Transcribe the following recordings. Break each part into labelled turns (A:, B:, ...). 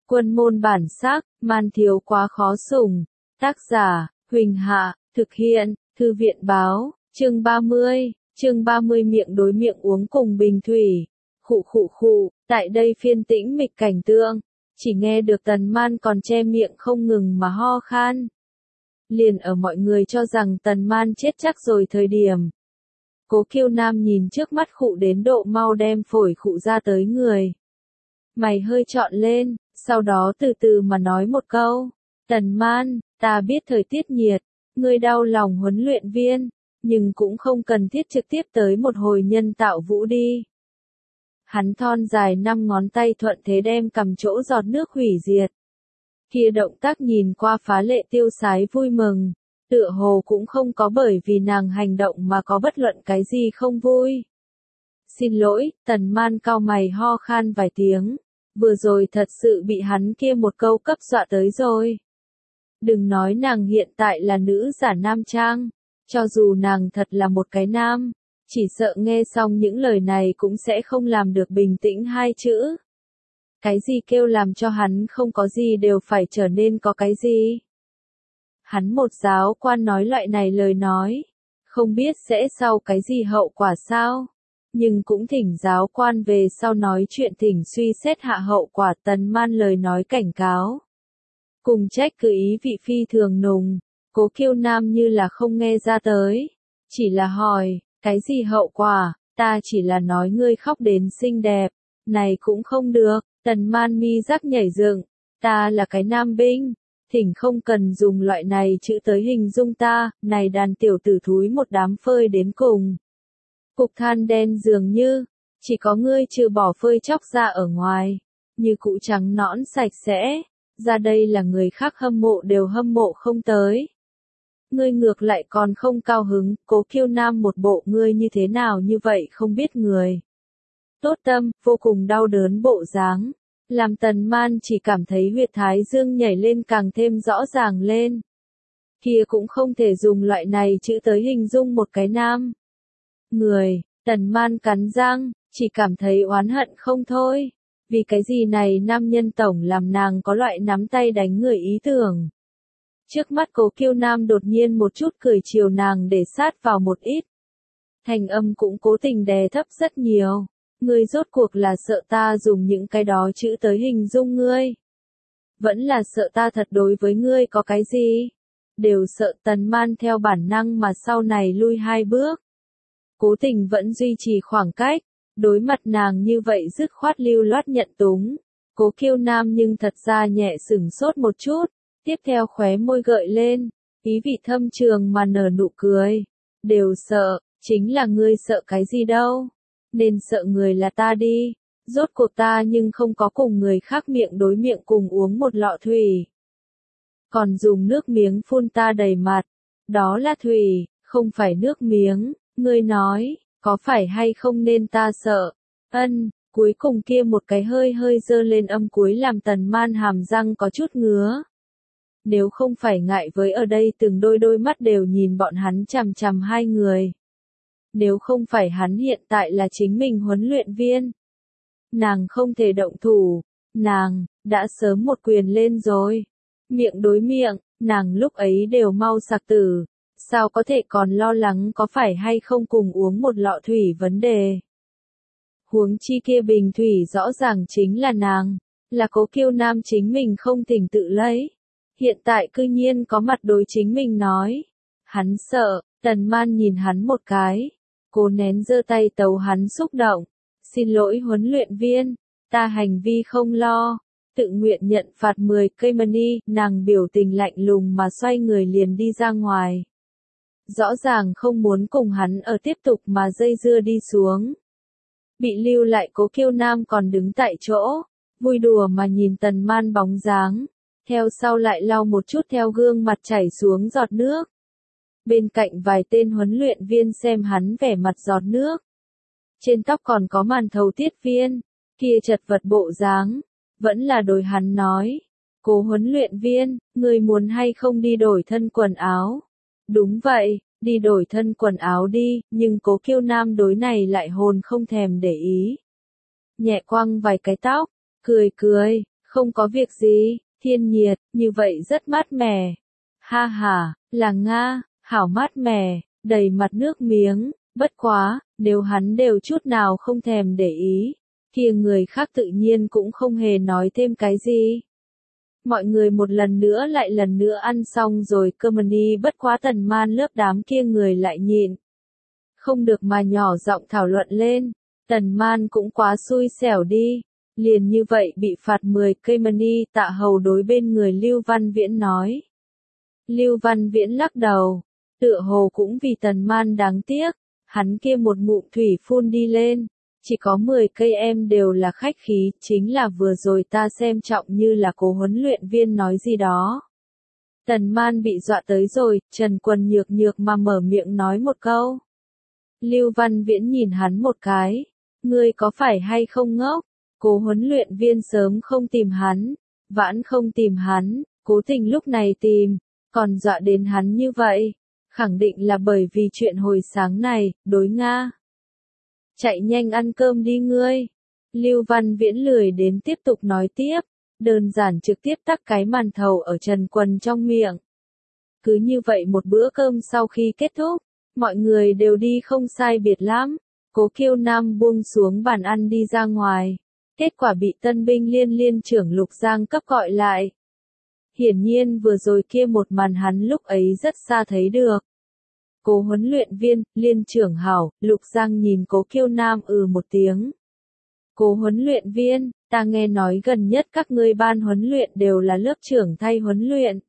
A: Quân môn bản sắc, man thiếu quá khó sủng. Tác giả, Huỳnh Hạ, thực hiện, Thư viện báo, chương 30 miệng đối miệng uống cùng bình thủy. Khụ khụ khụ, tại đây phiên tĩnh mịch cảnh tượng, chỉ nghe được Tần Man còn che miệng không ngừng mà ho khan. Liền ở mọi người cho rằng Tần Man chết chắc rồi thời điểm. Cố Kiêu Nam nhìn trước mắt khụ đến độ mau đem phổi khụ ra tới người. Mày hơi trọn lên, sau đó từ từ mà nói một câu. Tần Man, ta biết thời tiết nhiệt, ngươi đau lòng huấn luyện viên, nhưng cũng không cần thiết trực tiếp tới một hồi nhân tạo vũ đi. Hắn thon dài 5 ngón tay thuận thế đem cầm chỗ giọt nước hủy diệt. Kia động tác nhìn qua phá lệ tiêu sái vui mừng, tựa hồ cũng không có bởi vì nàng hành động mà có bất luận cái gì không vui. Xin lỗi, Tần Man cau mày ho khan vài tiếng, vừa rồi thật sự bị hắn kia một câu cấp dọa tới rồi. Đừng nói nàng hiện tại là nữ giả nam trang, cho dù nàng thật là một cái nam, chỉ sợ nghe xong những lời này cũng sẽ không làm được bình tĩnh hai chữ. Cái gì kêu làm cho hắn không có gì đều phải trở nên có cái gì? Hắn một giáo quan nói loại này lời nói, không biết sẽ sau cái gì hậu quả sao? Nhưng cũng thỉnh giáo quan về sau nói chuyện thỉnh suy xét hạ hậu quả. Tần Man lời nói cảnh cáo. Cùng trách cứ ý vị phi thường nùng, Cố Kiêu Nam như là không nghe ra tới. Chỉ là hỏi, cái gì hậu quả, ta chỉ là nói ngươi khóc đến xinh đẹp, này cũng không được. Tần Man mi rắc nhảy dựng, ta là cái nam binh, thỉnh không cần dùng loại này chữ tới hình dung ta, này đàn tiểu tử thúi một đám phơi đến cùng. Cục than đen dường như, chỉ có ngươi trừ bỏ phơi chóc ra ở ngoài, như cụ trắng nõn sạch sẽ, ra đây là người khác hâm mộ đều hâm mộ không tới. Ngươi ngược lại còn không cao hứng, Cố Kiêu Nam một bộ ngươi như thế nào như vậy không biết người. Tốt tâm, vô cùng đau đớn bộ dáng, làm Tần Man chỉ cảm thấy huyệt thái dương nhảy lên càng thêm rõ ràng lên. Kia cũng không thể dùng loại này chữ tới hình dung một cái nam. Người, Tần Man cắn răng, chỉ cảm thấy oán hận không thôi. Vì cái gì này nam nhân tổng làm nàng có loại nắm tay đánh người ý tưởng. Trước mắt Cố Kiêu Nam đột nhiên một chút cười chiều nàng để sát vào một ít. Thành âm cũng cố tình đè thấp rất nhiều. Ngươi rốt cuộc là sợ ta dùng những cái đó chữ tới hình dung ngươi. Vẫn là sợ ta thật đối với ngươi có cái gì. Đều sợ. Tần Man theo bản năng mà sau này lui 2 bước. Cố tình vẫn duy trì khoảng cách. Đối mặt nàng như vậy dứt khoát lưu loát nhận túng. Cố Kiêu Nam nhưng thật ra nhẹ sửng sốt một chút. Tiếp theo khóe môi gợi lên. Ý vị thâm trường mà nở nụ cười. Đều sợ, chính là ngươi sợ cái gì đâu. Nên sợ người là ta đi. Rốt cuộc ta nhưng không có cùng người khác miệng đối miệng cùng uống một lọ thủy. Còn dùng nước miếng phun ta đầy mặt. Đó là thủy, không phải nước miếng. Ngươi nói, có phải hay không nên ta sợ? Ân, cuối cùng kia một cái hơi hơi dơ lên âm cuối làm Tần Man hàm răng có chút ngứa. Nếu không phải ngại với ở đây từng đôi mắt đều nhìn bọn hắn chằm chằm hai người. Nếu không phải hắn hiện tại là chính mình huấn luyện viên. Nàng không thể động thủ, nàng, đã sớm một quyền lên rồi. Miệng đối miệng, nàng lúc ấy đều mau sặc tử. Sao có thể còn lo lắng có phải hay không cùng uống một lọ thủy vấn đề. Huống chi kia bình thủy rõ ràng chính là nàng, là Cố Kiêu Nam chính mình không thỉnh tự lấy. Hiện tại cư nhiên có mặt đối chính mình nói. Hắn sợ, Tần Man nhìn hắn một cái. Cố nén giơ tay tấu hắn xúc động. Xin lỗi huấn luyện viên, ta hành vi không lo. Tự nguyện nhận phạt 10 cây money, nàng biểu tình lạnh lùng mà xoay người liền đi ra ngoài. Rõ ràng không muốn cùng hắn ở tiếp tục mà dây dưa đi xuống. Bị lưu lại Cố Kiêu Nam còn đứng tại chỗ, vui đùa mà nhìn Tần Man bóng dáng. Theo sau lại lau một chút theo gương mặt chảy xuống giọt nước. Bên cạnh vài tên huấn luyện viên xem hắn vẻ mặt giọt nước. Trên tóc còn có màn thầu tiết viên, kia chật vật bộ dáng, vẫn là đối hắn nói. Cố huấn luyện viên, người muốn hay không đi đổi thân quần áo? Đúng vậy, đi đổi thân quần áo đi, nhưng Cố Kiêu Nam đối này lại hồn không thèm để ý. Nhẹ quăng vài cái tóc, cười, Không có việc gì, thiên nhiệt, như vậy rất mát mẻ. Ha ha, là Nga, hảo mát mẻ, đầy mặt nước miếng, bất quá, nếu hắn đều chút nào không thèm để ý, kia người khác tự nhiên cũng không hề nói thêm cái gì. Mọi người một lần nữa ăn xong rồi Germany bất quá Tần Man lớp đám kia người lại nhịn. Không được mà nhỏ giọng thảo luận lên, Tần Man cũng quá xui xẻo đi, liền như vậy bị phạt 10 cây money. Tạ Hầu đối bên người Lưu Văn Viễn nói. Lưu Văn Viễn lắc đầu, tựa hồ cũng vì Tần Man đáng tiếc, hắn kia một ngụm thủy phun đi lên. Chỉ có 10 cây em đều là khách khí, chính là vừa rồi ta xem trọng như là Cố huấn luyện viên nói gì đó. Tần Man bị dọa tới rồi, Trần Quần nhược nhược mà mở miệng nói một câu. Lưu Văn Viễn nhìn hắn một cái, ngươi có phải hay không ngốc? Cố huấn luyện viên sớm không tìm hắn, vãn không tìm hắn, cố tình lúc này tìm, còn dọa đến hắn như vậy, khẳng định là bởi vì chuyện hồi sáng này, đối Nga. Chạy nhanh ăn cơm đi ngươi. Lưu Văn Viễn lười đến tiếp tục nói tiếp, đơn giản trực tiếp tắc cái màn thầu ở Trần Quần trong miệng. Cứ như vậy một bữa cơm sau khi kết thúc, mọi người đều đi không sai biệt lắm. Cố Kiêu Nam buông xuống bàn ăn đi ra ngoài, kết quả bị tân binh liên trưởng Lục Giang cấp gọi lại. Hiển nhiên vừa rồi kia một màn hắn lúc ấy rất xa thấy được. Cố huấn luyện viên, liên trưởng hảo, Lục Giang nhìn Cố Kiêu Nam một tiếng. Cố huấn luyện viên, ta nghe nói gần nhất các ngươi ban huấn luyện đều là lớp trưởng thay huấn luyện.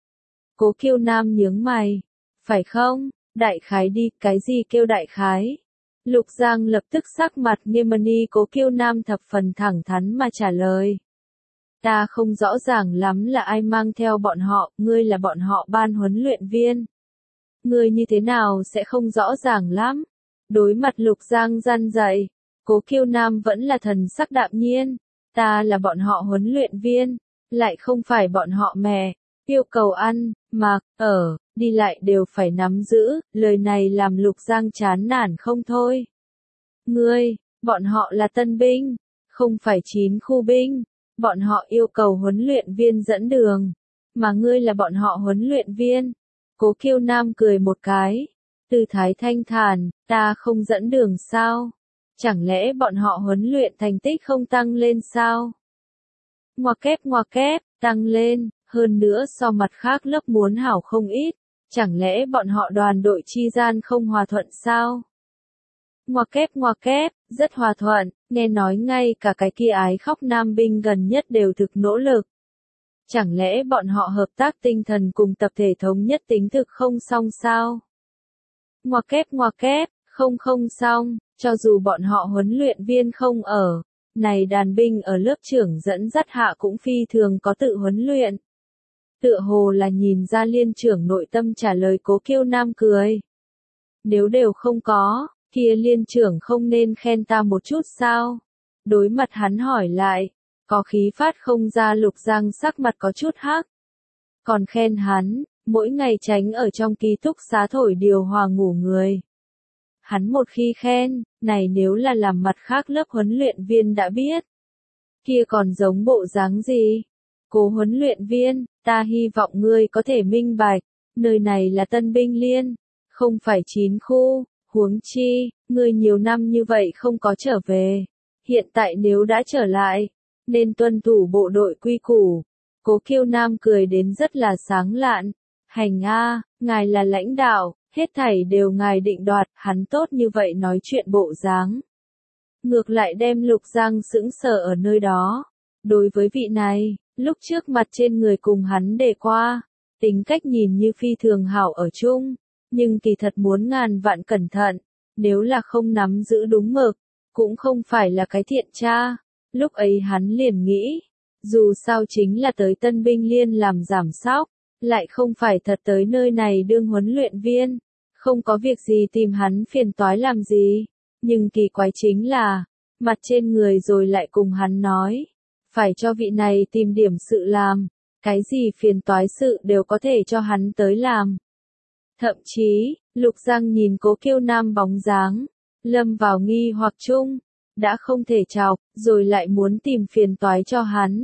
A: Cố Kiêu Nam nhướng mày, phải không? Đại khái đi, cái gì kêu đại khái? Lục Giang lập tức sắc mặt nghiêm ni. Cố Kiêu Nam thập phần thẳng thắn mà trả lời. Ta không rõ ràng lắm là ai mang theo bọn họ, ngươi là bọn họ ban huấn luyện viên. Ngươi như thế nào sẽ không rõ ràng lắm. Đối mặt Lục Giang răn dạy, Cố Kiêu Nam vẫn là thần sắc đạm nhiên. Ta là bọn họ huấn luyện viên, lại không phải bọn họ mẹ. Yêu cầu ăn, mặc, ở, đi lại đều phải nắm giữ, lời này làm Lục Giang chán nản không thôi. Ngươi, bọn họ là tân binh, không phải 9 khu binh, bọn họ yêu cầu huấn luyện viên dẫn đường, mà ngươi là bọn họ huấn luyện viên. Cố Kiêu Nam cười một cái, tư thái thanh thản, ta không dẫn đường sao? Chẳng lẽ bọn họ huấn luyện thành tích không tăng lên sao? Ngoa kép, tăng lên, hơn nữa so mặt khác lớp muốn hảo không ít, chẳng lẽ bọn họ đoàn đội chi gian không hòa thuận sao? Ngoa kép, rất hòa thuận, nghe nói ngay cả cái kia ái khóc nam binh gần nhất đều thực nỗ lực. Chẳng lẽ bọn họ hợp tác tinh thần cùng tập thể thống nhất tính thực không xong sao? Ngoa kép, không xong, cho dù bọn họ huấn luyện viên không ở, này đàn binh ở lớp trưởng dẫn dắt hạ cũng phi thường có tự huấn luyện. Tựa hồ là nhìn ra liên trưởng nội tâm trả lời. Cố Kiêu Nam cười. Nếu đều không có, kia liên trưởng không nên khen ta một chút sao? Đối mặt hắn hỏi lại, có khí phát không ra. Lục Giang sắc mặt có chút hắc. Còn khen hắn, mỗi ngày tránh ở trong ký túc xá thổi điều hòa ngủ người. Hắn một khi khen, này nếu là làm mặt khác lớp huấn luyện viên đã biết. Kia còn giống bộ dáng gì? Cố huấn luyện viên, ta hy vọng ngươi có thể minh bạch, nơi này là tân binh liên, không phải 9 khu, huống chi, ngươi nhiều năm như vậy không có trở về. Hiện tại nếu đã trở lại, nên tuân thủ bộ đội quy củ. Cố Kiêu Nam cười đến rất là sáng lạn. Hành a, ngài là lãnh đạo, hết thảy đều ngài định đoạt, hắn tốt như vậy nói chuyện bộ dáng. Ngược lại đem Lục Giang sững sờ ở nơi đó. Đối với vị này, lúc trước mặt trên người cùng hắn để qua, tính cách nhìn như phi thường hảo ở chung, nhưng kỳ thật muốn ngàn vạn cẩn thận, nếu là không nắm giữ đúng mực, cũng không phải là cái thiện tra. Lúc ấy hắn liền nghĩ, dù sao chính là tới tân binh liên làm giảm sóc, lại không phải thật tới nơi này đương huấn luyện viên, không có việc gì tìm hắn phiền toái làm gì, nhưng kỳ quái chính là, mặt trên người rồi lại cùng hắn nói, phải cho vị này tìm điểm sự làm, cái gì phiền toái sự đều có thể cho hắn tới làm. Thậm chí, Lục Giang nhìn Cố Kiêu Nam bóng dáng, lâm vào nghi hoặc chung, đã không thể chọc, rồi lại muốn tìm phiền toái cho hắn.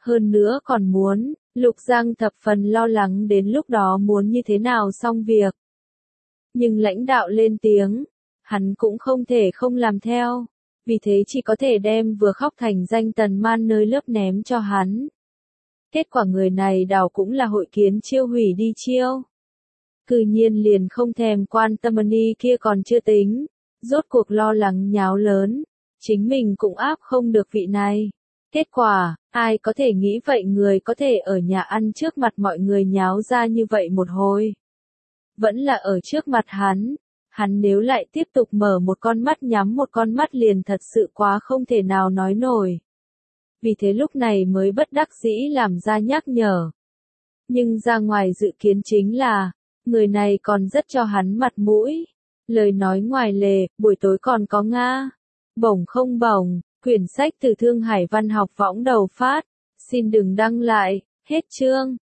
A: Hơn nữa còn muốn, Lục Giang thập phần lo lắng đến lúc đó muốn như thế nào xong việc. Nhưng lãnh đạo lên tiếng, hắn cũng không thể không làm theo, vì thế chỉ có thể đem vừa khóc thành danh Tần Man nơi lớp ném cho hắn. Kết quả người này đảo cũng là hội kiến chiêu hủy đi chiêu. Cư nhiên liền không thèm quan tâm ni kia còn chưa tính, rốt cuộc lo lắng nháo lớn, chính mình cũng áp không được vị này. Kết quả, ai có thể nghĩ vậy người có thể ở nhà ăn trước mặt mọi người nháo ra như vậy một hồi. Vẫn là ở trước mặt hắn nếu lại tiếp tục mở một con mắt nhắm một con mắt liền thật sự quá không thể nào nói nổi. Vì thế lúc này mới bất đắc dĩ làm ra nhắc nhở. Nhưng ra ngoài dự kiến chính là, người này còn rất cho hắn mặt mũi. Lời nói ngoài lề, buổi tối còn có Nga. Bổng không bổng, quyển sách từ Thương Hải Văn học võng đầu phát. Xin đừng đăng lại, hết chương.